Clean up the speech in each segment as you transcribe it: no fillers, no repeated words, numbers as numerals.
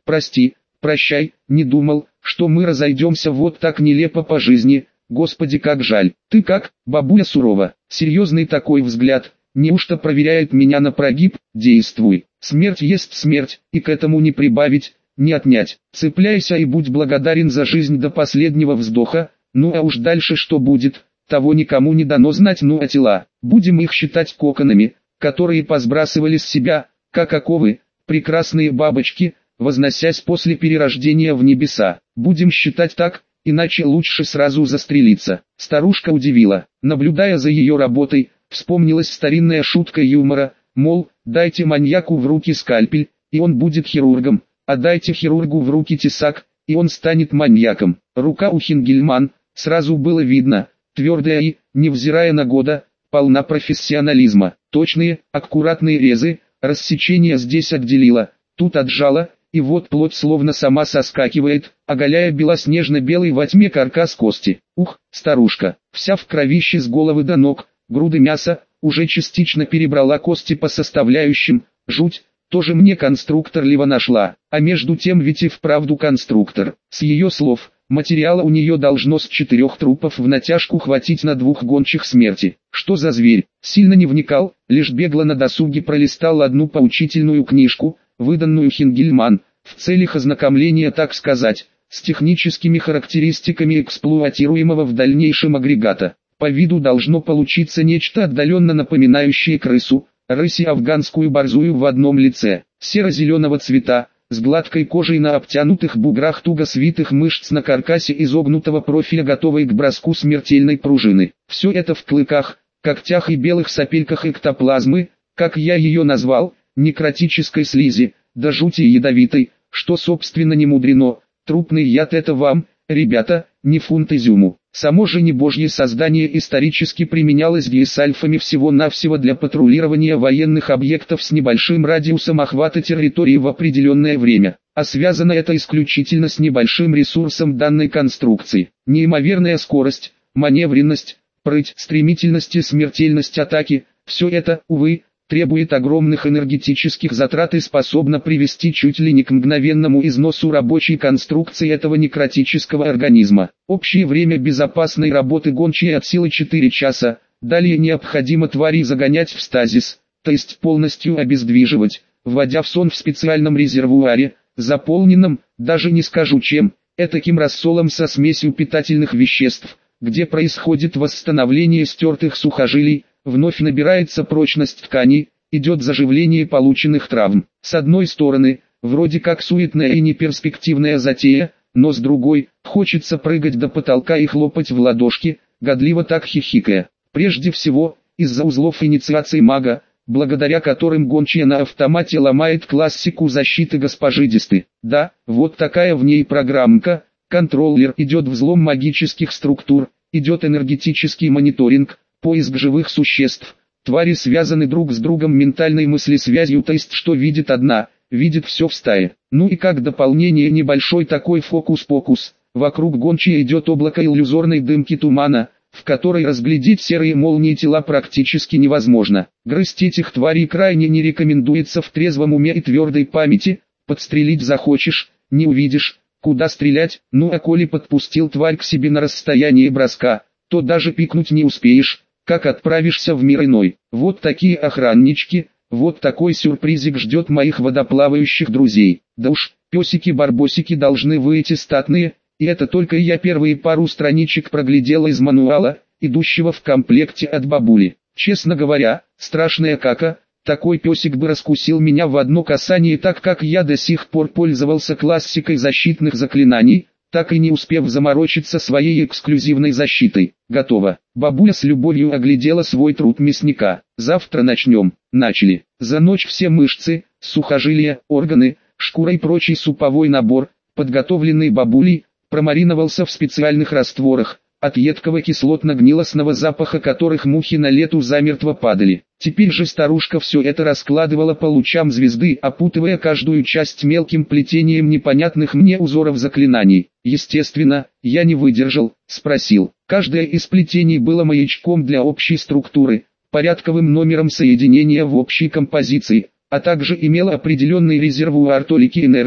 прости, прощай, не думал, что мы разойдемся вот так нелепо по жизни, Господи, как жаль. Ты как, бабуля сурово, серьезный такой взгляд, неужто проверяет меня на прогиб? Действуй, смерть есть смерть, и к этому не прибавить, не отнять. Цепляйся и будь благодарен за жизнь до последнего вздоха, ну а уж дальше что будет, того никому не дано знать. Ну а тела, будем их считать коконами, которые посбрасывали с себя, как оковы, прекрасные бабочки, возносясь после перерождения в небеса. Будем считать так, иначе лучше сразу застрелиться. Старушка удивила, наблюдая за ее работой, вспомнилась старинная шутка юмора, мол, дайте маньяку в руки скальпель, и он будет хирургом, а дайте хирургу в руки тесак, и он станет маньяком. Рука у Хингельман, сразу было видно, твердая и, невзирая на года, полна профессионализма. Точные, аккуратные резы, рассечение здесь отделила, тут отжала, и вот плоть словно сама соскакивает, оголяя белоснежно-белый во тьме каркас кости. Ух, старушка, вся в кровище с головы до ног, груды мяса, уже частично перебрала кости по составляющим, жуть, тоже мне конструктор либо нашла, а между тем ведь и вправду конструктор. С ее слов, материала у нее должно с 4 трупов в натяжку хватить на 2 гончих смерти. Что за зверь? Сильно не вникал, лишь бегло на досуге пролистал одну поучительную книжку, выданную Хингельман, в целях ознакомления, так сказать, с техническими характеристиками эксплуатируемого в дальнейшем агрегата. По виду должно получиться нечто отдаленно напоминающее крысу, рысь и афганскую борзую в одном лице, серо-зеленого цвета, с гладкой кожей на обтянутых буграх туго свитых мышц на каркасе изогнутого профиля, готовой к броску смертельной пружины. Все это в клыках, когтях и белых сопельках эктоплазмы, как я ее назвал, некротической слизи, да жути ядовитой, что собственно не мудрено. Трупный яд — это вам, ребята, не фунт изюму. Само же небожье создание исторически применялось гессальфами всего-навсего для патрулирования военных объектов с небольшим радиусом охвата территории в определенное время, а связано это исключительно с небольшим ресурсом данной конструкции. Неимоверная скорость, маневренность, прыть, стремительность и смертельность атаки – все это, увы, требует огромных энергетических затрат и способно привести чуть ли не к мгновенному износу рабочей конструкции этого некротического организма. Общее время безопасной работы гончей от силы 4 часа, далее необходимо тварей загонять в стазис, то есть полностью обездвиживать, вводя в сон в специальном резервуаре, заполненном, даже не скажу чем, этаким рассолом со смесью питательных веществ, где происходит восстановление стертых сухожилий, вновь набирается прочность тканей, идет заживление полученных травм. С одной стороны, вроде как суетная и неперспективная затея, но с другой, хочется прыгать до потолка и хлопать в ладошки, годливо так хихикая. Прежде всего, из-за узлов инициации мага, благодаря которым гончая на автомате ломает классику защиты госпожи Дисты. Да, вот такая в ней программка, контроллер, идет взлом магических структур, идет энергетический мониторинг, поиск живых существ. Твари связаны друг с другом ментальной мыслесвязью, то есть что видит одна, видит все в стае. Ну и как дополнение небольшой такой фокус-покус, вокруг гончей идет облако иллюзорной дымки тумана, в которой разглядеть серые молнии тела практически невозможно. Грызть этих тварей крайне не рекомендуется в трезвом уме и твердой памяти, подстрелить захочешь, не увидишь, куда стрелять, ну а коли подпустил тварь к себе на расстояние броска, то даже пикнуть не успеешь, как отправишься в мир иной. Вот такие охраннички, вот такой сюрпризик ждет моих водоплавающих друзей. Да уж, песики-барбосики должны выйти статные, и это только я первые пару страничек проглядела из мануала, идущего в комплекте от бабули. Честно говоря, страшная кака, такой песик бы раскусил меня в одно касание, так как я до сих пор пользовался классикой защитных заклинаний, так и не успев заморочиться своей эксклюзивной защитой. Готово. Бабуля с любовью оглядела свой труд мясника. Завтра начнем. Начали. За ночь все мышцы, сухожилия, органы, шкура и прочий суповой набор, подготовленный бабулей, промариновался в специальных растворах, от едкого кислотно-гнилостного запаха которых мухи на лету замертво падали. Теперь же старушка все это раскладывала по лучам звезды, опутывая каждую часть мелким плетением непонятных мне узоров заклинаний. Естественно, я не выдержал, спросил. Каждое из плетений было маячком для общей структуры, порядковым номером соединения в общей композиции, а также имело определенный резервуар толики энергии,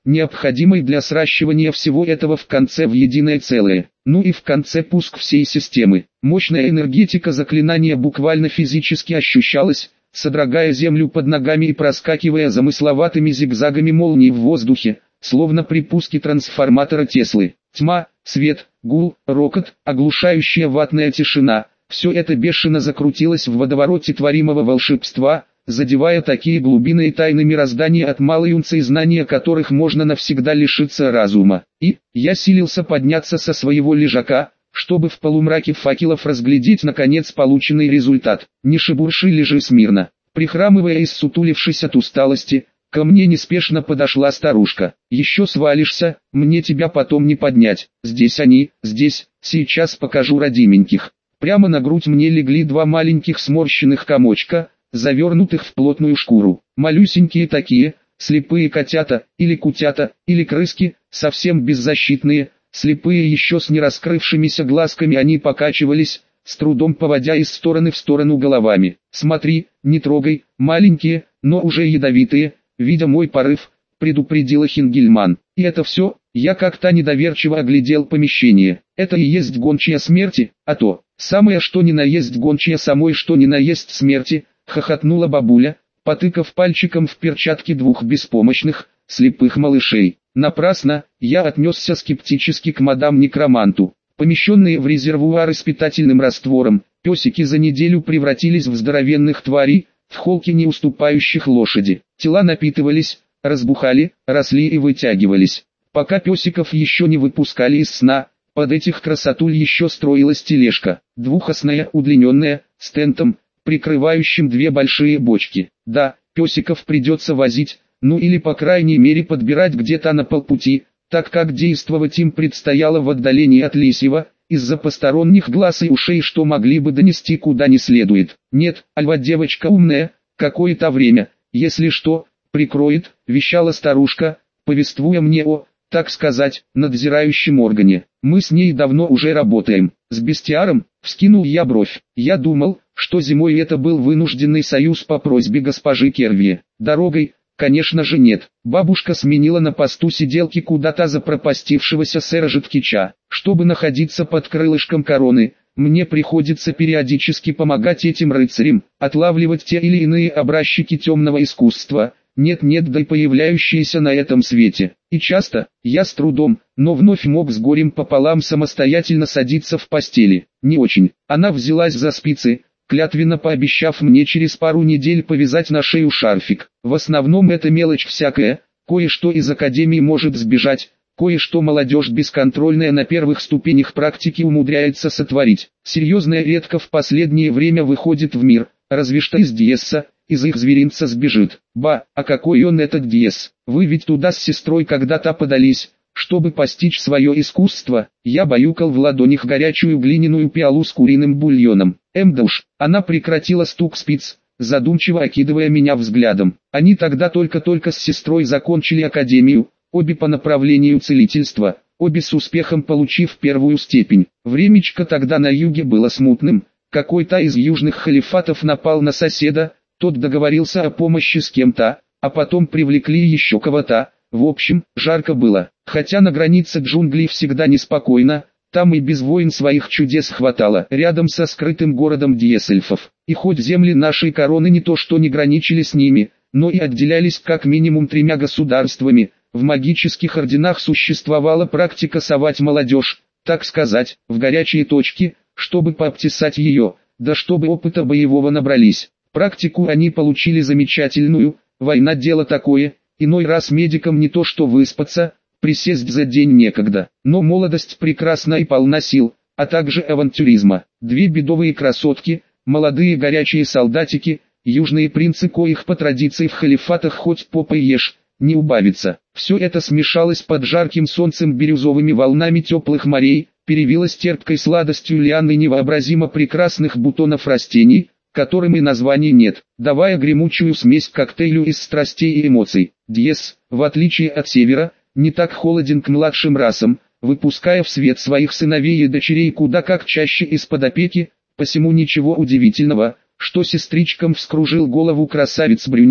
необходимой для сращивания всего этого в конце в единое целое. Ну и в конце пуск всей системы. Мощная энергетика заклинания буквально физически ощущалась, содрогая землю под ногами и проскакивая замысловатыми зигзагами молний в воздухе, словно при пуске трансформатора Теслы. Тьма, свет, гул, рокот, оглушающая ватная тишина – все это бешено закрутилось в водовороте творимого волшебства, задевая такие глубины и тайны мироздания, от малой унции знания которых можно навсегда лишиться разума. И я силился подняться со своего лежака, чтобы в полумраке факелов разглядеть наконец полученный результат. Не шебурши, лежи смирно. Прихрамывая и ссутулившись от усталости, ко мне неспешно подошла старушка. Еще свалишься, мне тебя потом не поднять. Здесь они, здесь, сейчас покажу родименьких. Прямо на грудь мне легли два маленьких сморщенных комочка, завернутых в плотную шкуру. Малюсенькие такие, слепые котята, или кутята, или крыски, совсем беззащитные, слепые еще с нераскрывшимися глазками, они покачивались, с трудом поводя из стороны в сторону головами. «Смотри, не трогай, маленькие, но уже ядовитые», видя мой порыв, предупредила Хингельман. И это все, я как-то недоверчиво оглядел помещение. Это и есть гончая смерти, а то, самое что ни на есть гончая самой что ни на есть смерти, хохотнула бабуля, потыкав пальчиком в перчатки двух беспомощных, слепых малышей. Напрасно, я отнесся скептически к мадам-некроманту. Помещенные в резервуары с питательным раствором, песики за неделю превратились в здоровенных тварей, в холке не уступающих лошади. Тела напитывались, разбухали, росли и вытягивались. Пока песиков еще не выпускали из сна, под этих красотуль еще строилась тележка, двухосная, удлиненная, с тентом, прикрывающим две большие бочки. Да, песиков придется возить, ну или по крайней мере подбирать где-то на полпути, так как действовать им предстояло в отдалении от лисьего, из-за посторонних глаз и ушей, что могли бы донести куда не следует. Нет, Альва девочка умная, какое-то время, если что, прикроет, вещала старушка, повествуя мне о, так сказать, надзирающем органе. Мы с ней давно уже работаем. С бестиаром, вскинул я бровь. Я думал, что зимой это был вынужденный союз по просьбе госпожи Керви. Дорогой, конечно же, нет. Бабушка сменила на посту сиделки куда-то запропастившегося сэра Житкича. Чтобы находиться под крылышком короны, мне приходится периодически помогать этим рыцарям, отлавливать те или иные образчики темного искусства, нет-нет да и появляющиеся на этом свете. И часто, я с трудом, но вновь мог с горем пополам самостоятельно садиться в постели. Не очень. Она взялась за спицы, клятвенно пообещав мне через пару недель повязать на шею шарфик. В основном это мелочь всякая, кое-что из академии может сбежать, кое-что молодежь бесконтрольная на первых ступенях практики умудряется сотворить. Серьезная редко в последнее время выходит в мир, разве что из Диесса, из их зверинца сбежит. Ба, а какой он этот Диесс? Вы ведь туда с сестрой когда-то подались, чтобы постичь свое искусство. Я баюкал в ладонях горячую глиняную пиалу с куриным бульоном. Да уж, она прекратила стук спиц, задумчиво окидывая меня взглядом. Они тогда только-только с сестрой закончили академию, обе по направлению целительства, обе с успехом получив первую степень. Времечко тогда на юге было смутным, какой-то из южных халифатов напал на соседа, тот договорился о помощи с кем-то, а потом привлекли еще кого-то. В общем, жарко было, хотя на границе джунглей всегда неспокойно, там и без войн своих чудес хватало, рядом со скрытым городом Диесельфов. И хоть земли нашей короны не то что не граничили с ними, но и отделялись как минимум 3 государствами, в магических орденах существовала практика совать молодежь, так сказать, в горячие точки, чтобы пообтесать ее, да чтобы опыта боевого набрались. Практику они получили замечательную, война дело такое, иной раз медикам не то что выспаться, присесть за день некогда, но молодость прекрасна и полна сил, а также авантюризма. Две бедовые красотки, молодые горячие солдатики, южные принцы, коих по традиции в халифатах хоть попой ешь, не убавится. Все это смешалось под жарким солнцем бирюзовыми волнами теплых морей, перевилось терпкой сладостью лиан и невообразимо прекрасных бутонов растений, которым и названий нет, давая гремучую смесь к коктейлю из страстей и эмоций. Диес, в отличие от Севера, не так холоден к младшим расам, выпуская в свет своих сыновей и дочерей куда как чаще из-под опеки, посему ничего удивительного, что сестричкам вскружил голову красавец-брюнет,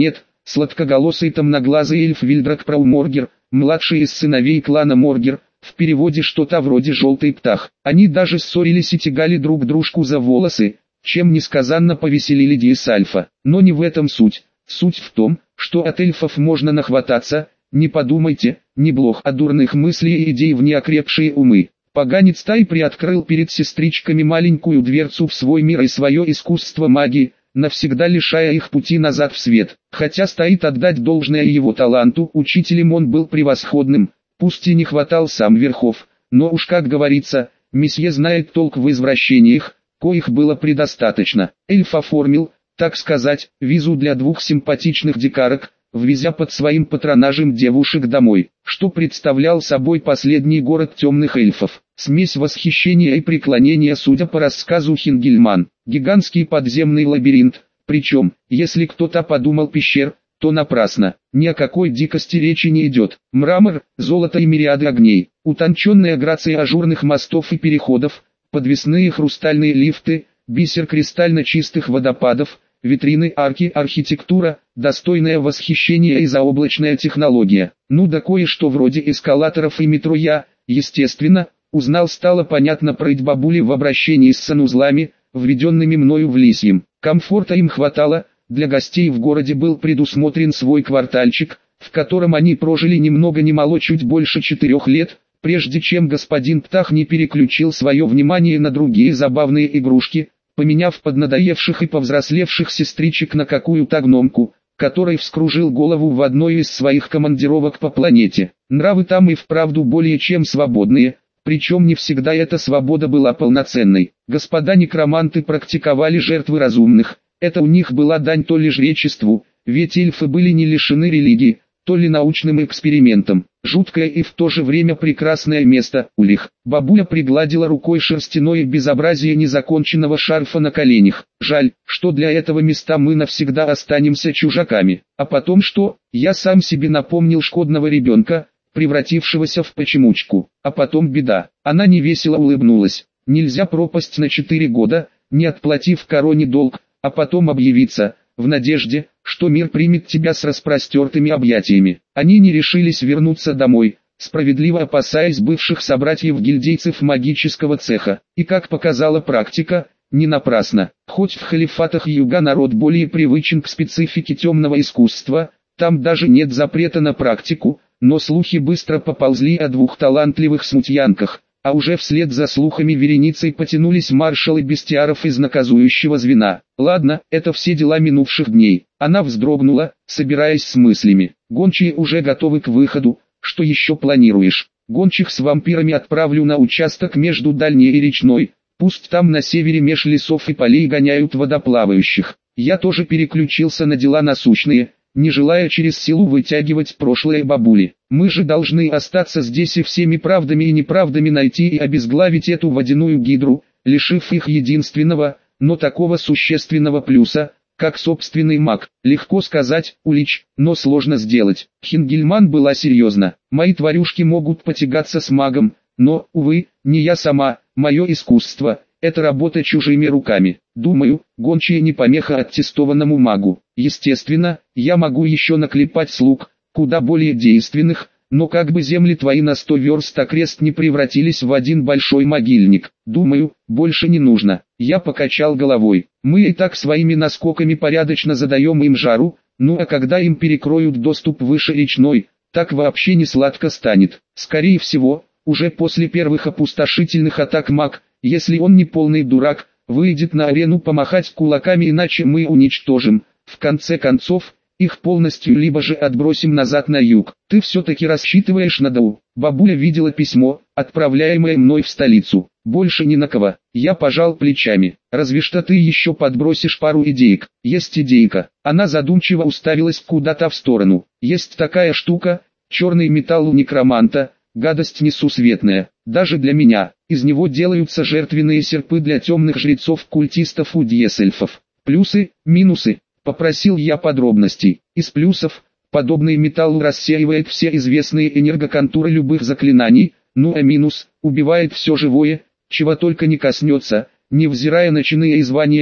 сладкоголосый темноглазый эльф Вильдрак Прауморгер, младший из сыновей клана Моргер, в переводе что-то вроде «желтый птах». Они даже ссорились и тягали друг дружку за волосы, чем несказанно повеселили Диесальфа. Но не в этом суть. Суть в том, что от эльфов можно нахвататься, не подумайте, не блох, а дурных мыслей и идей в неокрепшие умы. Поганец Тай приоткрыл перед сестричками маленькую дверцу в свой мир и свое искусство магии, навсегда лишая их пути назад в свет. Хотя стоит отдать должное его таланту, учителем он был превосходным, пусть и не хватал сам верхов, но уж как говорится, месье знает толк в извращениях, коих было предостаточно. Эльф оформил, так сказать, визу для двух симпатичных дикарок, ввезя под своим патронажем девушек домой, что представлял собой последний город темных эльфов. Смесь восхищения и преклонения, судя по рассказу Хингельман, гигантский подземный лабиринт, причем, если кто-то подумал пещер, то напрасно, ни о какой дикости речи не идет. Мрамор, золото и мириады огней, утонченная грация ажурных мостов и переходов, подвесные хрустальные лифты, бисер кристально чистых водопадов, витрины, арки, архитектура, достойное восхищение и заоблачная технология. Ну да кое-что вроде эскалаторов и метро я, естественно, узнал, стало понятно про бабули в обращении с санузлами, введенными мною в Лисьем. Комфорта им хватало, для гостей в городе был предусмотрен свой квартальчик, в котором они прожили ни много ни мало чуть больше 4 лет, прежде чем господин Птах не переключил свое внимание на другие забавные игрушки, поменяв поднадоевших и повзрослевших сестричек на какую-то гномку, которой вскружил голову в одной из своих командировок по планете. Нравы там и вправду более чем свободные, причем не всегда эта свобода была полноценной. Господа некроманты практиковали жертвы разумных, это у них была дань то ли жречеству, ведь эльфы были не лишены религии, то ли научным экспериментам. Жуткое и в то же время прекрасное место, улих. Бабуля пригладила рукой шерстяное безобразие незаконченного шарфа на коленях. Жаль, что для этого места мы навсегда останемся чужаками. А потом что? Я сам себе напомнил шкодного ребенка, превратившегося в почемучку. А потом беда. Она невесело улыбнулась. Нельзя пропасть на 4 года, не отплатив короне долг, а потом объявиться, в надежде, что мир примет тебя с распростертыми объятиями. Они не решились вернуться домой, справедливо опасаясь бывших собратьев-гильдейцев магического цеха. И как показала практика, не напрасно. Хоть в халифатах юга народ более привычен к специфике темного искусства, там даже нет запрета на практику, но слухи быстро поползли о 2 талантливых смутьянках, а уже вслед за слухами вереницей потянулись маршалы бестиаров из наказующего звена. Ладно, это все дела минувших дней. Она вздрогнула, собираясь с мыслями. Гончие уже готовы к выходу, что еще планируешь? Гончих с вампирами отправлю на участок между Дальней и Речной, пусть там на севере меж лесов и полей гоняют водоплавающих. Я тоже переключился на дела насущные, не желая через силу вытягивать прошлое бабули. Мы же должны остаться здесь и всеми правдами и неправдами найти и обезглавить эту водяную гидру, лишив их единственного, но такого существенного плюса, как собственный маг. Легко сказать, Улич, но сложно сделать. Хингельман была серьезна. Мои тварюшки могут потягаться с магом, но, увы, не я сама, мое искусство. Это работа чужими руками. Думаю, гончие не помеха аттестованному магу. Естественно, я могу еще наклепать слуг, куда более действенных, но как бы земли твои на 100 верст окрест не превратились в один большой могильник. Думаю, больше не нужно. Я покачал головой. Мы и так своими наскоками порядочно задаем им жару, ну а когда им перекроют доступ выше речной, так вообще не сладко станет. Скорее всего, уже после первых опустошительных атак маг, если он не полный дурак, выйдет на арену помахать кулаками, иначе мы уничтожим, в конце концов, их полностью, либо же отбросим назад на юг. Ты все-таки рассчитываешь на Дау. Бабуля видела письмо, отправляемое мной в столицу. Больше ни на кого. Я пожал плечами. Разве что ты еще подбросишь пару идеек. Есть идейка. Она задумчиво уставилась куда-то в сторону. Есть такая штука, черный металл у некроманта, гадость несусветная. Даже для меня. Из него делаются жертвенные серпы для темных жрецов-культистов у диесельфов. Плюсы, минусы. Попросил я подробностей. Из плюсов, подобный металл рассеивает все известные энергоконтуры любых заклинаний, ну а минус, убивает все живое, чего только не коснется, невзирая на чины и звания и,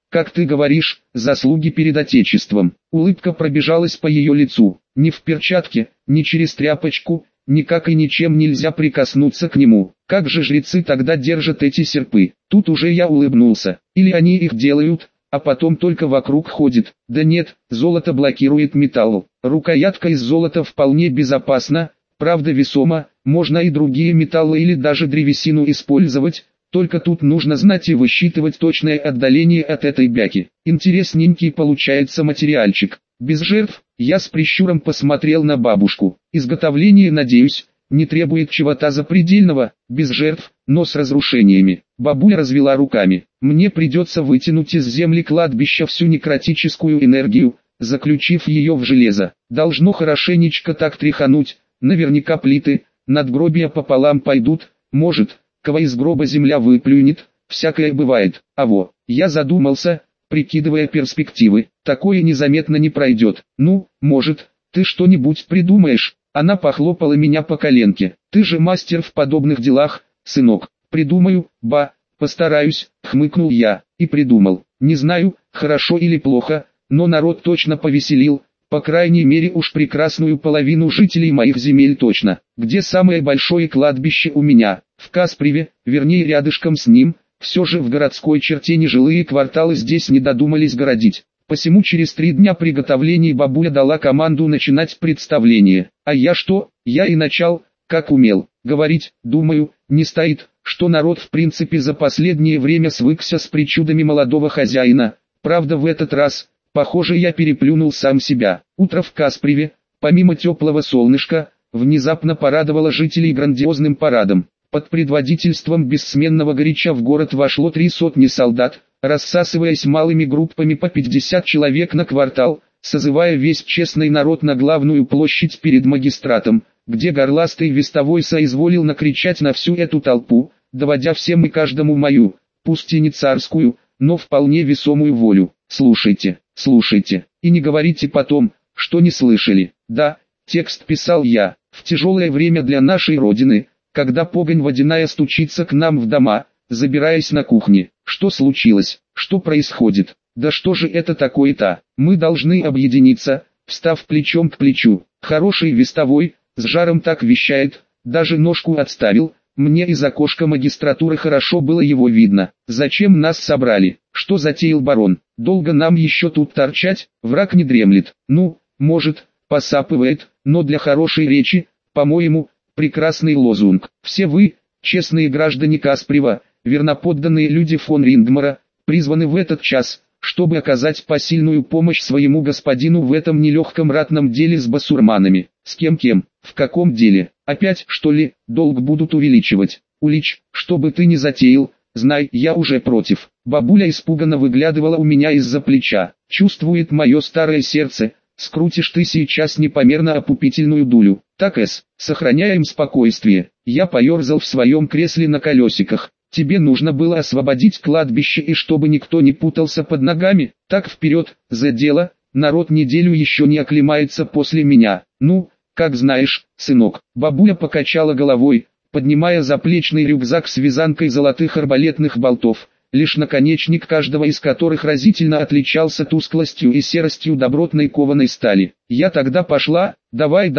как ты говоришь, заслуги перед Отечеством. Улыбка пробежалась по ее лицу. Ни в перчатке, ни через тряпочку, никак и ничем нельзя прикоснуться к нему. Как же жрецы тогда держат эти серпы? Тут уже я улыбнулся. Или они их делают, а потом только вокруг ходит. Да нет, золото блокирует металл. Рукоятка из золота вполне безопасна, правда весома, можно и другие металлы или даже древесину использовать, только тут нужно знать и высчитывать точное отдаление от этой бяки. Интересненький получается материальчик. Без жертв, я с прищуром посмотрел на бабушку. Изготовление, надеюсь, не требует чего-то запредельного, без жертв, но с разрушениями. Бабуля развела руками. Мне придется вытянуть из земли кладбища всю некротическую энергию, заключив ее в железо. Должно хорошенечко так тряхануть, наверняка плиты, надгробия пополам пойдут, может, кого из гроба земля выплюнет, всякое бывает. Я задумался, прикидывая перспективы. Такое незаметно не пройдет. Ну, может, ты что-нибудь придумаешь? Она похлопала меня по коленке. Ты же мастер в подобных делах, сынок. Придумаю, постараюсь, хмыкнул я. И придумал. Не знаю, хорошо или плохо, но народ точно повеселил. По крайней мере уж прекрасную половину жителей моих земель точно. Где самое большое кладбище у меня? В Касприве, вернее рядышком с ним. Все же в городской черте нежилые кварталы здесь не додумались городить. Посему через 3 дня приготовлений бабуля дала команду начинать представление. А я что? Я и начал, как умел. Говорить, думаю, не стоит, что народ в принципе за последнее время свыкся с причудами молодого хозяина. Правда в этот раз, похоже, я переплюнул сам себя. Утро в Касприве, помимо теплого солнышка, внезапно порадовало жителей грандиозным парадом. Под предводительством бессменного Горяча в город вошло 3 сотни солдат, рассасываясь малыми группами по 50 человек на квартал, созывая весь честный народ на главную площадь перед магистратом, где горластый вестовой соизволил накричать на всю эту толпу, доводя всем и каждому мою, пусть и не царскую, но вполне весомую волю. Слушайте, слушайте, и не говорите потом, что не слышали. Да, текст писал я, в тяжелое время для нашей Родины, когда погонь водяная стучится к нам в дома, забираясь на кухне. Что случилось? Что происходит? Да что же это такое-то? Мы должны объединиться, встав плечом к плечу. Хороший вестовой, с жаром так вещает, даже ножку отставил. Мне из окошка магистратуры хорошо было его видно. Зачем нас собрали? Что затеял барон? Долго нам еще тут торчать? Враг не дремлет. Ну, может, посапывает, но для хорошей речи, по-моему, прекрасный лозунг. Все вы, честные граждане Касприва, верноподданные люди фон Рингмара, призваны в этот час, чтобы оказать посильную помощь своему господину в этом нелегком ратном деле с басурманами. С кем-кем? В каком деле? Опять, что ли, долг будут увеличивать? Улич, что бы ты ни затеял, знай, я уже против. Бабуля испуганно выглядывала у меня из-за плеча. Чувствует мое старое сердце. Скрутишь ты сейчас непомерно опупительную дулю. Так, сохраняем спокойствие. Я поерзал в своем кресле на колесиках. Тебе нужно было освободить кладбище и чтобы никто не путался под ногами. Так вперед, за дело, народ неделю еще не оклемается после меня. Ну, как знаешь, сынок. Бабуля покачала головой, поднимая заплечный рюкзак с вязанкой золотых арбалетных болтов, лишь наконечник каждого из которых разительно отличался тусклостью и серостью добротной кованой стали. Я тогда пошла, давай,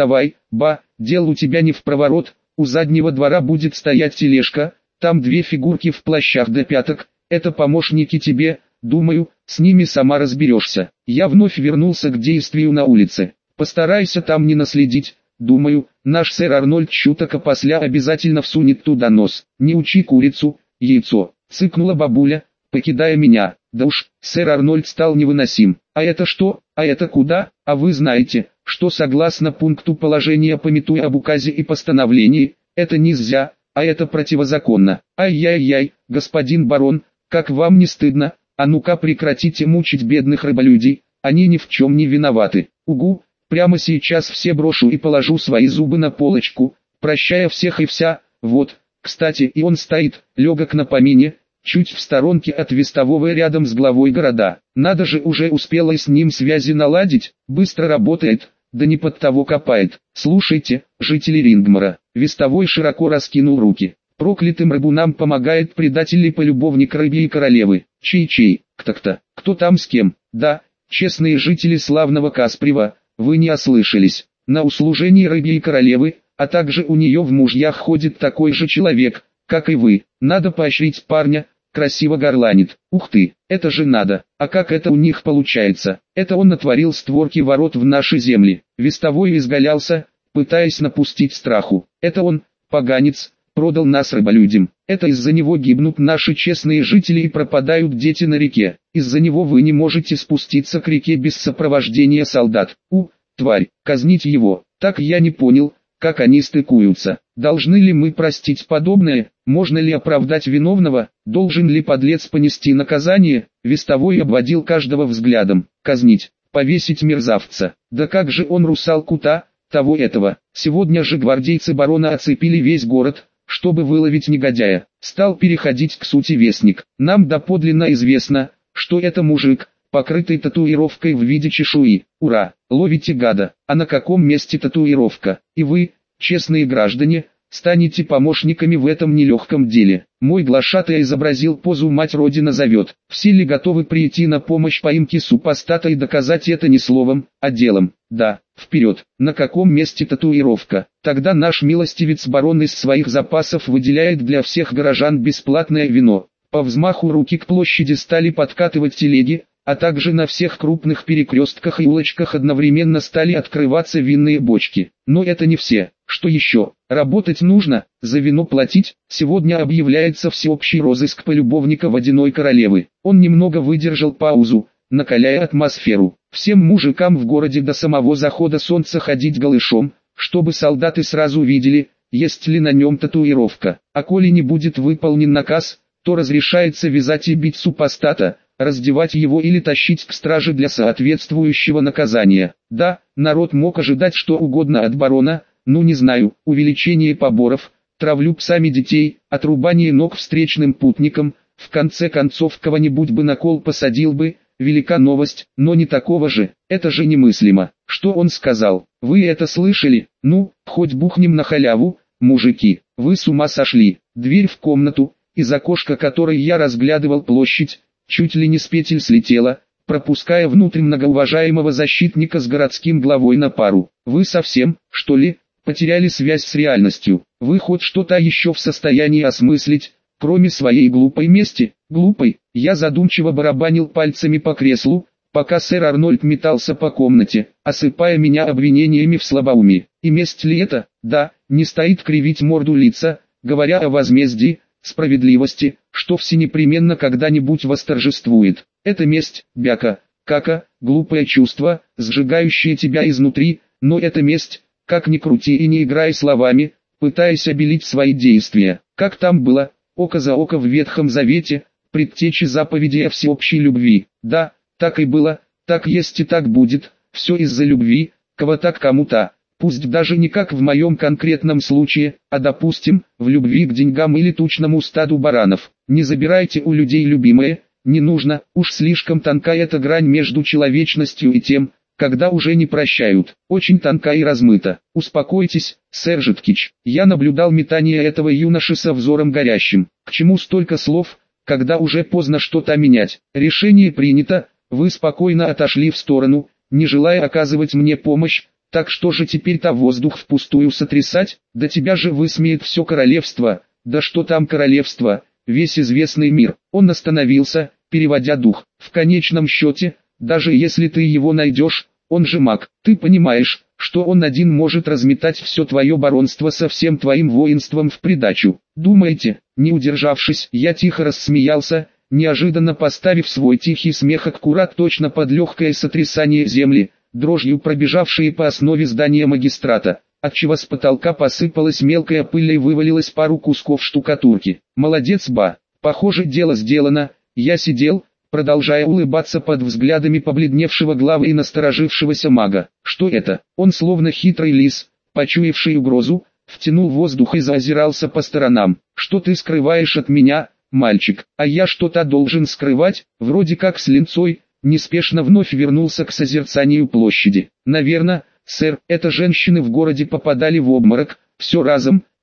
дел у тебя не в проворот, у заднего двора будет стоять тележка, там 2 фигурки в плащах до пяток, это помощники тебе, думаю, с ними сама разберешься. Я вновь вернулся к действию на улице. Постарайся там не наследить, думаю, наш сэр Арнольд чуток опосля обязательно всунет туда нос. Не учи курицу, яйцо, цыкнула бабуля, покидая меня. Да уж, сэр Арнольд стал невыносим. А это что? А это куда? А вы знаете, что согласно пункту положения памятуя об указе и постановлении, это нельзя, а это противозаконно. Ай-яй-яй, господин барон, как вам не стыдно? А ну-ка прекратите мучить бедных раболюдей, они ни в чем не виноваты. Угу, прямо сейчас все брошу и положу свои зубы на полочку, прощая всех и вся. Вот, кстати, и он стоит, легок на помине, чуть в сторонке от вестового рядом с главой города. Надо же, уже успела с ним связи наладить, быстро работает, да не под того копает. Слушайте, жители Рингмара, вестовой широко раскинул руки. Проклятым рыбунам помогает предатель и полюбовник рыбьей королевы. Чей-чей, кто там с кем? Да, честные жители славного Каспрева, вы не ослышались. На услужении рыбьей королевы, а также у нее в мужьях ходит такой же человек, как и вы. Надо поощрить парня, красиво горланит. Ух ты, это же надо. А как это у них получается? Это он натворил створки ворот в наши земли. Вестовой изгалялся, пытаясь напустить страху. Это он, поганец, продал нас рыболюдям. Это из-за него гибнут наши честные жители и пропадают дети на реке. Из-за него вы не можете спуститься к реке без сопровождения солдат. Тварь, казнить его. Так я не понял, как они стыкуются. Должны ли мы простить подобное? Можно ли оправдать виновного? Должен ли подлец понести наказание? Вестовой обводил каждого взглядом. Казнить, повесить мерзавца. Да как же он русалку-то, того этого. Сегодня же гвардейцы барона оцепили весь город, чтобы выловить негодяя. Стал переходить к сути вестник. Нам доподлинно известно, что это мужик, покрытый татуировкой в виде чешуи. Ура, ловите гада. А на каком месте татуировка? И вы, честные граждане, станете помощниками в этом нелегком деле. Мой глашатай изобразил позу «Мать Родина зовет». Все ли готовы прийти на помощь поимке супостата и доказать это не словом, а делом? Да, вперед. На каком месте татуировка? Тогда наш милостивец барон из своих запасов выделяет для всех горожан бесплатное вино. По взмаху руки к площади стали подкатывать телеги, а также на всех крупных перекрестках и улочках одновременно стали открываться винные бочки. Но это не все. Что еще? Работать нужно, за вино платить. Сегодня объявляется всеобщий розыск полюбовника водяной королевы. Он немного выдержал паузу, накаляя атмосферу. Всем мужикам в городе до самого захода солнца ходить голышом, чтобы солдаты сразу видели, есть ли на нем татуировка. А коли не будет выполнен наказ, то разрешается вязать и бить супостата, раздевать его или тащить к страже для соответствующего наказания. Да, народ мог ожидать что угодно от барона, не знаю, увеличение поборов, травлю псами детей, отрубание ног встречным путникам, в конце концов кого-нибудь бы на кол посадил бы, велика новость, но не такого же, это же немыслимо. Что он сказал? Вы это слышали? Хоть бухнем на халяву, мужики, вы с ума сошли. Дверь в комнату, из окошка которой я разглядывал площадь, чуть ли не с петель слетела, пропуская внутрь многоуважаемого защитника с городским главой на пару. Вы совсем, что ли, потеряли связь с реальностью? Вы хоть что-то еще в состоянии осмыслить, кроме своей глупой мести? Глупой? Я задумчиво барабанил пальцами по креслу, пока сэр Арнольд метался по комнате, осыпая меня обвинениями в слабоумии. И месть ли это? Да, не стоит кривить морду лица, говоря о возмездии, справедливости, что все непременно когда-нибудь восторжествует. Это месть, бяка, кака, глупое чувство, сжигающее тебя изнутри, но это месть, как ни крути и не играй словами, пытаясь обелить свои действия. Как там было, око за око в Ветхом Завете, предтечи заповедей о всеобщей любви. Да, так и было, так есть и так будет, все из-за любви, кого-то к кому-то. Пусть даже не как в моем конкретном случае, а допустим, в любви к деньгам или тучному стаду баранов. Не забирайте у людей любимое, не нужно, уж слишком тонка эта грань между человечностью и тем, когда уже не прощают. Очень тонка и размыта. Успокойтесь, сэр Житкич. Я наблюдал метание этого юноши со взором горящим. К чему столько слов, когда уже поздно что-то менять? Решение принято, вы спокойно отошли в сторону, не желая оказывать мне помощь. Так что же теперь-то воздух впустую сотрясать? Да тебя же высмеет все королевство. Да что там королевство, весь известный мир. Он остановился, переводя дух. В конечном счете, даже если ты его найдешь, он же маг. Ты понимаешь, что он один может разметать все твое баронство со всем твоим воинством в придачу. Думаете? Не удержавшись, я тихо рассмеялся, неожиданно поставив свой тихий смех аккурат точно под легкое сотрясание земли, дрожью пробежавшие по основе здания магистрата, отчего с потолка посыпалась мелкая пыль и вывалилось пару кусков штукатурки. Молодец, ба, похоже дело сделано. Я сидел, продолжая улыбаться под взглядами побледневшего главы и насторожившегося мага. Что это? Он словно хитрый лис, почуявший угрозу, втянул воздух и заозирался по сторонам. Что ты скрываешь от меня, мальчик? А я что-то должен скрывать, вроде как с линцой. Неспешно вновь вернулся к созерцанию площади. Наверное, сэр, это женщины в городе попадали в обморок, все разом,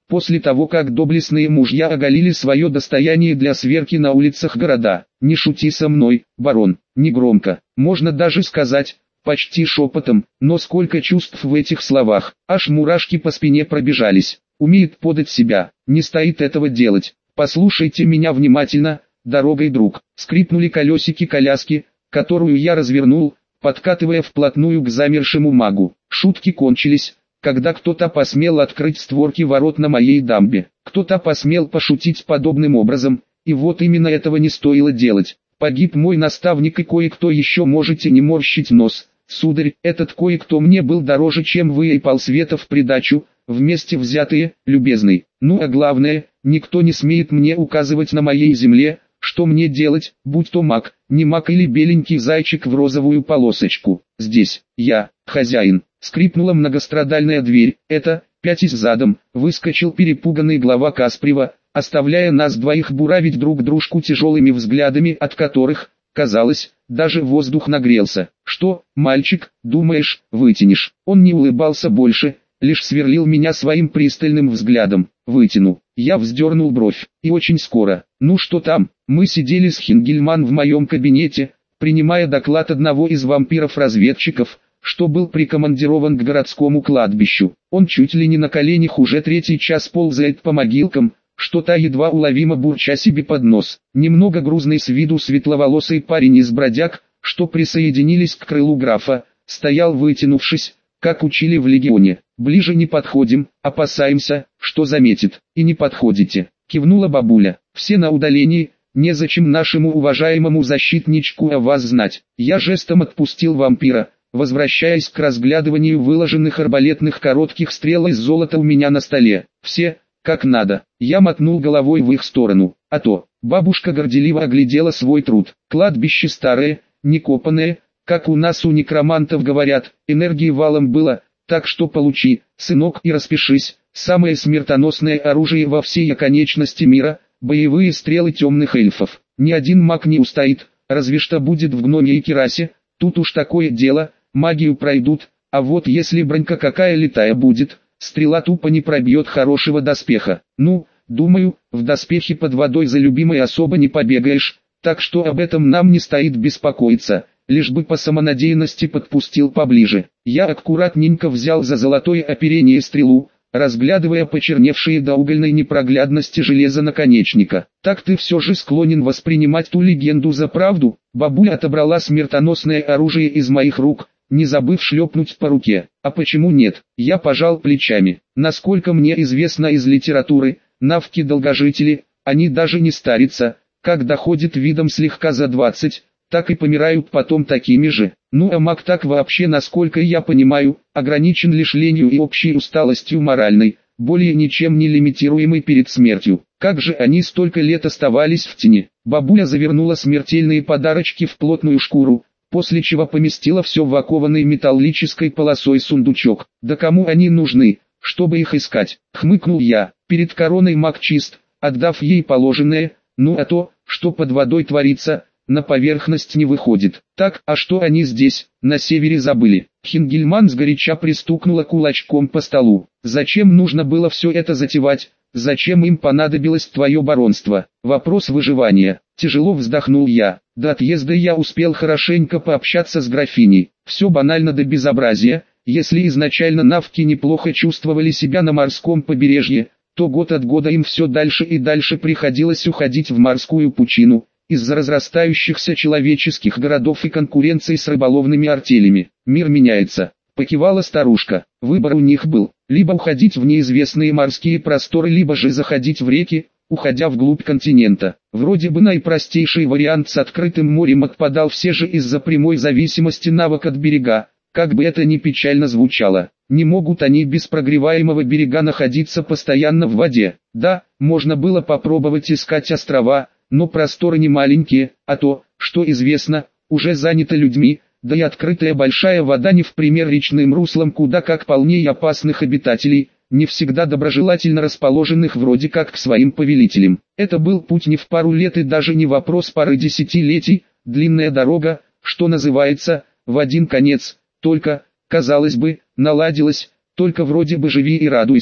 после того как доблестные мужья оголили свое достояние для сверки на улицах города. Не шути со мной, барон, негромко, можно даже сказать, почти шепотом, но сколько чувств в этих словах, аж мурашки по спине пробежались. Умеет подать себя, не стоит этого делать. Послушайте меня внимательно, дорогой друг. Скрипнули колесики коляски, которую я развернул, подкатывая вплотную к замершему магу. Шутки кончились, когда кто-то посмел открыть створки ворот на моей дамбе. Кто-то посмел пошутить подобным образом, и вот именно этого не стоило делать. Погиб мой наставник и кое-кто еще, можете не морщить нос. Сударь, этот кое-кто мне был дороже, чем вы и полсвета в придачу, вместе взятые, любезный. Ну а главное, никто не смеет мне указывать на моей земле, что мне делать, будь то маг, не маг или беленький зайчик в розовую полосочку. Здесь, я, хозяин. Скрипнула многострадальная дверь. Это, пятясь задом, выскочил перепуганный глава Каспрева, оставляя нас двоих буравить друг дружку тяжелыми взглядами, от которых, казалось, даже воздух нагрелся. «Что, мальчик, думаешь, вытянешь?» Он не улыбался больше, лишь сверлил меня своим пристальным взглядом. «Вытяну». Я вздернул бровь. И очень скоро. Ну что там? Мы сидели с Хингельман в моем кабинете, принимая доклад одного из вампиров-разведчиков, что был прикомандирован к городскому кладбищу. Он чуть ли не на коленях уже третий час ползает по могилкам, что-то едва уловимо бурча себе под нос. Немного грузный с виду светловолосый парень из бродяг, что присоединились к крылу графа, стоял вытянувшись, как учили в легионе. «Ближе не подходим, опасаемся, что заметит». «И не подходите», кивнула бабуля. «Все на удалении, незачем нашему уважаемому защитничку о вас знать». Я жестом отпустил вампира, возвращаясь к разглядыванию выложенных арбалетных коротких стрел из золота у меня на столе. «Все, как надо». Я мотнул головой в их сторону. А то, бабушка горделиво оглядела свой труд. Кладбище старое, некопанное, как у нас у некромантов говорят, энергии валом было, так что получи, сынок, и распишись. Самое смертоносное оружие во всей оконечности мира, боевые стрелы темных эльфов. Ни один маг не устоит, разве что будет в гноме и керасе, тут уж такое дело, магию пройдут, а вот если бронька какая летая будет, стрела тупо не пробьет хорошего доспеха. Ну, думаю, в доспехе под водой за любимой особо не побегаешь, так что об этом нам не стоит беспокоиться. Лишь бы по самонадеянности подпустил поближе. Я аккуратненько взял за золотое оперение стрелу, разглядывая почерневшие до угольной непроглядности железо наконечника. «Так ты все же склонен воспринимать ту легенду за правду?» Бабуля отобрала смертоносное оружие из моих рук, не забыв шлепнуть по руке. «А почему нет?» Я пожал плечами. Насколько мне известно из литературы, навки-долгожители, они даже не старятся, как доходит видом слегка за 20, так и помирают потом такими же. Ну а маг так вообще, насколько я понимаю, ограничен лишь ленью и общей усталостью моральной, более ничем не лимитируемой перед смертью. Как же они столько лет оставались в тени? Бабуля завернула смертельные подарочки в плотную шкуру, после чего поместила все в окованный металлической полосой сундучок. Да кому они нужны, чтобы их искать? Хмыкнул я. Перед короной маг чист, отдав ей положенное, ну а то, что под водой творится, на поверхность не выходит. Так, а что они здесь, на севере, забыли? Хингельман сгоряча пристукнула кулачком по столу. Зачем нужно было все это затевать? Зачем им понадобилось твое баронство? Вопрос выживания. Тяжело вздохнул я. До отъезда я успел хорошенько пообщаться с графиней. Все банально до безобразия. Если изначально навки неплохо чувствовали себя на морском побережье, то год от года им все дальше и дальше приходилось уходить в морскую пучину, из-за разрастающихся человеческих городов и конкуренции с рыболовными артелями. Мир меняется, покивала старушка. Выбор у них был, либо уходить в неизвестные морские просторы, либо же заходить в реки, уходя вглубь континента. Вроде бы наипростейший вариант с открытым морем отпадал все же из-за прямой зависимости навык от берега, как бы это ни печально звучало. Не могут они без прогреваемого берега находиться постоянно в воде. Да, можно было попробовать искать острова, но просторы не маленькие, а то, что известно, уже занято людьми, да и открытая большая вода не в пример речным руслам куда как полнее опасных обитателей, не всегда доброжелательно расположенных вроде как к своим повелителям. Это был путь не в пару лет и даже не вопрос пары десятилетий, длинная дорога, что называется, в один конец, только, казалось бы, наладилась, только вроде бы живи и радуйся,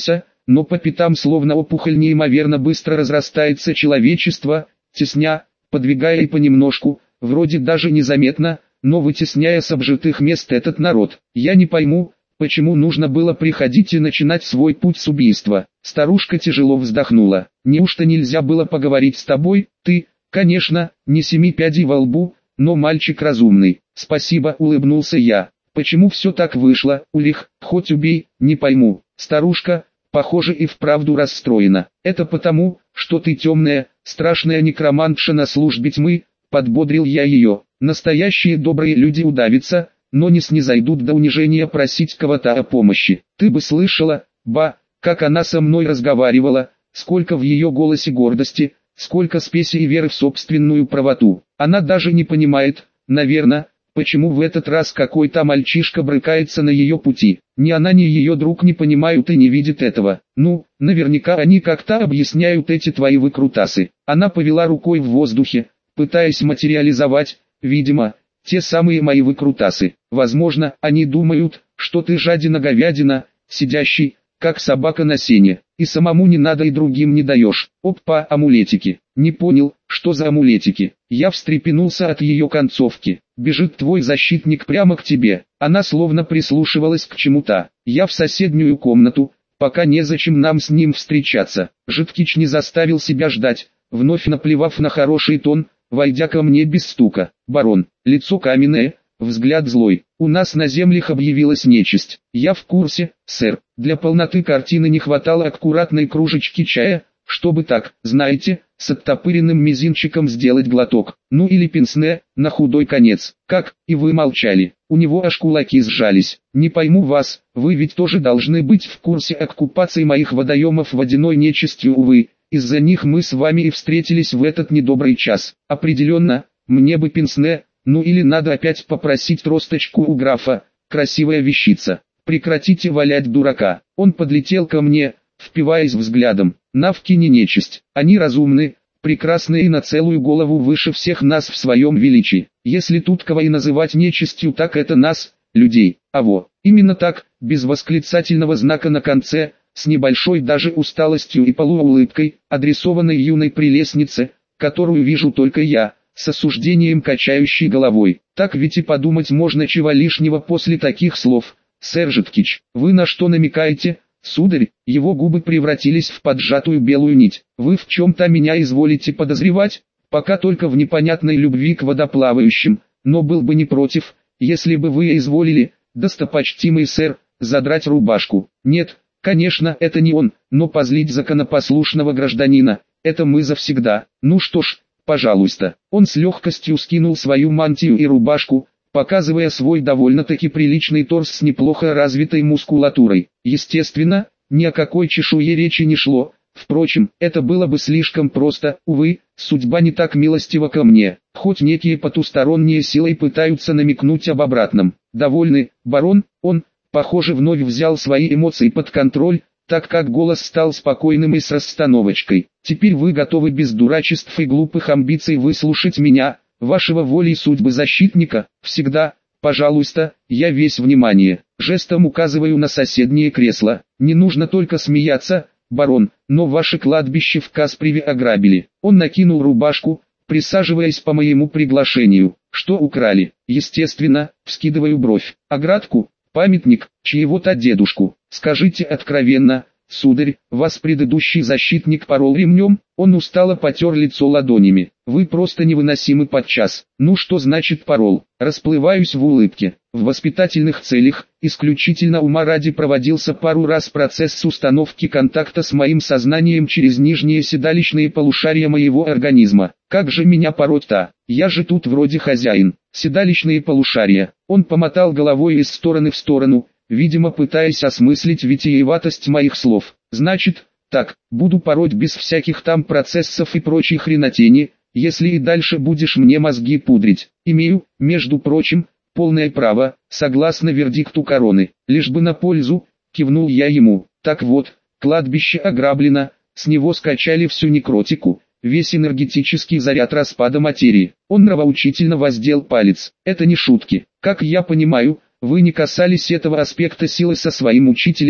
но по пятам словно опухоль неимоверно быстро разрастается человечество, тесня, подвигая и понемножку, вроде даже незаметно, но вытесняя с обжитых мест этот народ. Я не пойму, почему нужно было приходить и начинать свой путь с убийства. Старушка тяжело вздохнула. Неужто нельзя было поговорить с тобой? Ты, конечно, не 7 пядей во лбу, но мальчик разумный. Спасибо, улыбнулся я. Почему все так вышло, Улих, хоть убей, не пойму. Старушка, похоже, и вправду расстроена. Это потому, что ты темная, страшная некромантша на службе тьмы, подбодрил я ее. Настоящие добрые люди удавятся, но не снизойдут до унижения просить кого-то о помощи. Ты бы слышала, как она со мной разговаривала, сколько в ее голосе гордости, сколько спеси и веры в собственную правоту. Она даже не понимает, наверное, почему в этот раз какой-то мальчишка брыкается на ее пути. Ни она, ни ее друг не понимают и не видят этого. Ну, наверняка они как-то объясняют эти твои выкрутасы. Она повела рукой в воздухе, пытаясь материализовать, видимо, те самые мои выкрутасы. Возможно, они думают, что ты жадина-говядина, сидящий, как собака на сене, и самому не надо и другим не даешь. Опа, амулетики. Не понял, что за амулетики. Я встрепенулся от ее концовки. Бежит твой защитник прямо к тебе. Она словно прислушивалась к чему-то. Я в соседнюю комнату, пока незачем нам с ним встречаться. Житкич не заставил себя ждать, вновь наплевав на хороший тон, войдя ко мне без стука. Барон, лицо каменное, взгляд злой. У нас на землях объявилась нечисть. Я в курсе, сэр. Для полноты картины не хватало аккуратной кружечки чая, чтобы так, знаете, с оттопыренным мизинчиком сделать глоток. Ну или пенсне, на худой конец. Как, и вы молчали. У него аж кулаки сжались. Не пойму вас, вы ведь тоже должны быть в курсе оккупации моих водоемов водяной нечистью, увы. Из-за них мы с вами и встретились в этот недобрый час. Определенно, мне бы пенсне, ну или надо опять попросить тросточку у графа, красивая вещица. Прекратите валять дурака. Он подлетел ко мне, впиваясь взглядом. Навки не нечисть. Они разумны, прекрасны и на целую голову выше всех нас в своем величии. Если тут кого и называть нечистью, так это нас, людей. Именно так, без восклицательного знака на конце, с небольшой даже усталостью и полуулыбкой, адресованной юной прелестнице, которую вижу только я, с осуждением качающей головой. Так ведь и подумать можно чего лишнего после таких слов. Сэр Житкич, вы на что намекаете, сударь? Его губы превратились в поджатую белую нить. Вы в чем-то меня изволите подозревать? Пока только в непонятной любви к водоплавающим, но был бы не против, если бы вы изволили, достопочтимый сэр, задрать рубашку. Нет, конечно, это не он, но позлить законопослушного гражданина, это мы завсегда. Ну что ж, пожалуйста. Он с легкостью скинул свою мантию и рубашку, показывая свой довольно-таки приличный торс с неплохо развитой мускулатурой. Естественно, ни о какой чешуе речи не шло. Впрочем, это было бы слишком просто, увы, судьба не так милостива ко мне, хоть некие потусторонние силы пытаются намекнуть об обратном. Довольный, барон, он, похоже, вновь взял свои эмоции под контроль, так как голос стал спокойным и с расстановочкой. Теперь вы готовы без дурачеств и глупых амбиций выслушать меня, вашего воли и судьбы защитника? Всегда, пожалуйста, я весь внимание. Жестом указываю на соседнее кресло. Не нужно только смеяться, барон, но ваше кладбище в Касприве ограбили. Он накинул рубашку, присаживаясь по моему приглашению. Что украли? Естественно, вскидываю бровь. Оградку? Памятник, чьего-то дедушку. Скажите откровенно, сударь, вас предыдущий защитник порол ремнем? Он устало потер лицо ладонями. Вы просто невыносимы подчас. Ну что значит порол? Расплываюсь в улыбке. В воспитательных целях, исключительно ума ради, проводился пару раз процесс установки контакта с моим сознанием через нижние седалищные полушария моего организма. Как же меня пороть-то? Я же тут вроде хозяин. Седалищные полушария. Он помотал головой из стороны в сторону, видимо пытаясь осмыслить витиеватость моих слов. Значит, так, буду пороть без всяких там процессов и прочей хренотени, если и дальше будешь мне мозги пудрить. Имею, между прочим, полное право, согласно вердикту короны, лишь бы на пользу, кивнул я ему. Так вот, кладбище ограблено, с него скачали всю некротику, весь энергетический заряд распада материи. Он нравоучительно воздел палец. Это не шутки. Как я понимаю, вы не касались этого аспекта силы со своим учителем,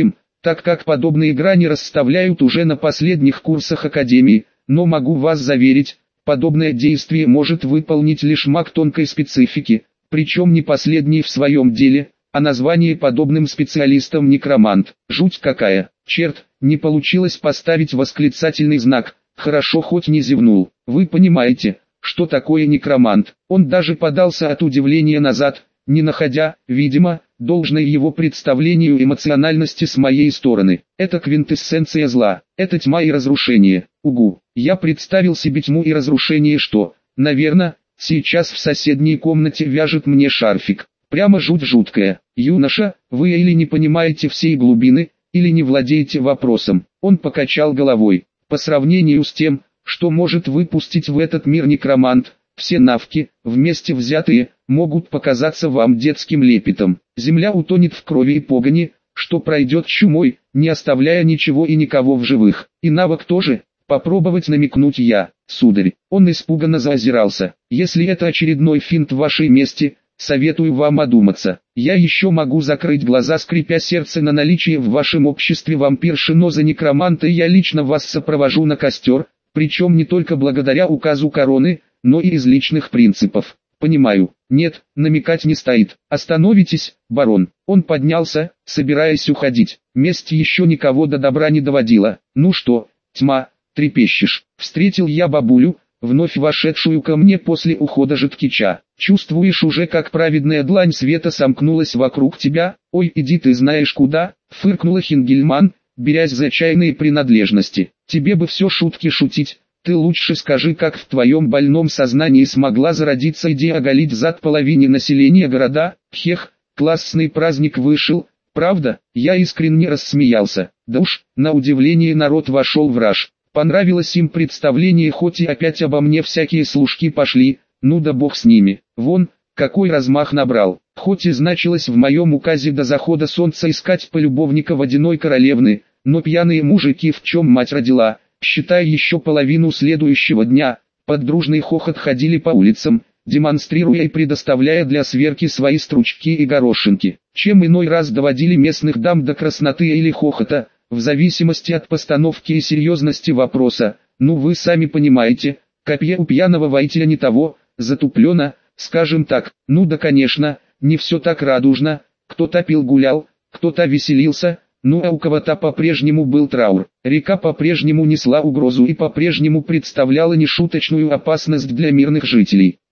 так как подобные грани расставляют уже на последних курсах Академии, но могу вас заверить, подобное действие может выполнить лишь маг тонкой специфики, причем не последний в своем деле, а название подобным специалистам некромант. Жуть какая, черт, не получилось поставить восклицательный знак, хорошо хоть не зевнул. Вы понимаете, что такое некромант? Он даже подался от удивления назад, не находя, видимо, должной его представлению эмоциональности с моей стороны. Это квинтэссенция зла, это тьма и разрушение. Угу, я представил себе тьму и разрушение, что, наверное, сейчас в соседней комнате вяжет мне шарфик. Прямо жуть жуткая. Юноша, вы или не понимаете всей глубины, или не владеете вопросом. Он покачал головой. По сравнению с тем, что может выпустить в этот мир некромант, все навки, вместе взятые, могут показаться вам детским лепетом. Земля утонет в крови и погони, что пройдет чумой, не оставляя ничего и никого в живых. И навык тоже, попробовать намекнуть я, сударь. Он испуганно заозирался. Если это очередной финт в вашей мести, советую вам одуматься. Я еще могу закрыть глаза, скрипя сердце на наличие в вашем обществе вампирши, но за некроманта я лично вас сопровожу на костер, причем не только благодаря указу короны, но и из личных принципов. Понимаю. Нет, намекать не стоит. Остановитесь, барон. Он поднялся, собираясь уходить. Месть еще никого до добра не доводила. Ну что, тьма, трепещешь? Встретил я бабулю, вновь вошедшую ко мне после ухода Житкича. Чувствуешь уже, как праведная длань света сомкнулась вокруг тебя? Ой, иди ты знаешь куда, фыркнула Хингельман, берясь за чайные принадлежности. Тебе бы все шутки шутить. Ты лучше скажи, как в твоем больном сознании смогла зародиться идея оголить зад половине населения города? Хех, классный праздник вышел, правда? Я искренне рассмеялся. Да уж, на удивление народ вошел в раж. Понравилось им представление, хоть и опять обо мне всякие слушки пошли, ну да бог с ними. Вон, какой размах набрал. Хоть и значилось в моем указе до захода солнца искать полюбовника водяной королевны, но пьяные мужики, в чем мать родила, считая еще половину следующего дня, под дружный хохот ходили по улицам, демонстрируя и предоставляя для сверки свои стручки и горошинки, чем иной раз доводили местных дам до красноты или хохота, в зависимости от постановки и серьезности вопроса. Ну вы сами понимаете, копье у пьяного воителя не того, затуплено, скажем так. Ну да конечно, не все так радужно, кто-то пил-гулял, кто-то веселился, ну а у кого-то по-прежнему был траур. Река по-прежнему несла угрозу и по-прежнему представляла нешуточную опасность для мирных жителей.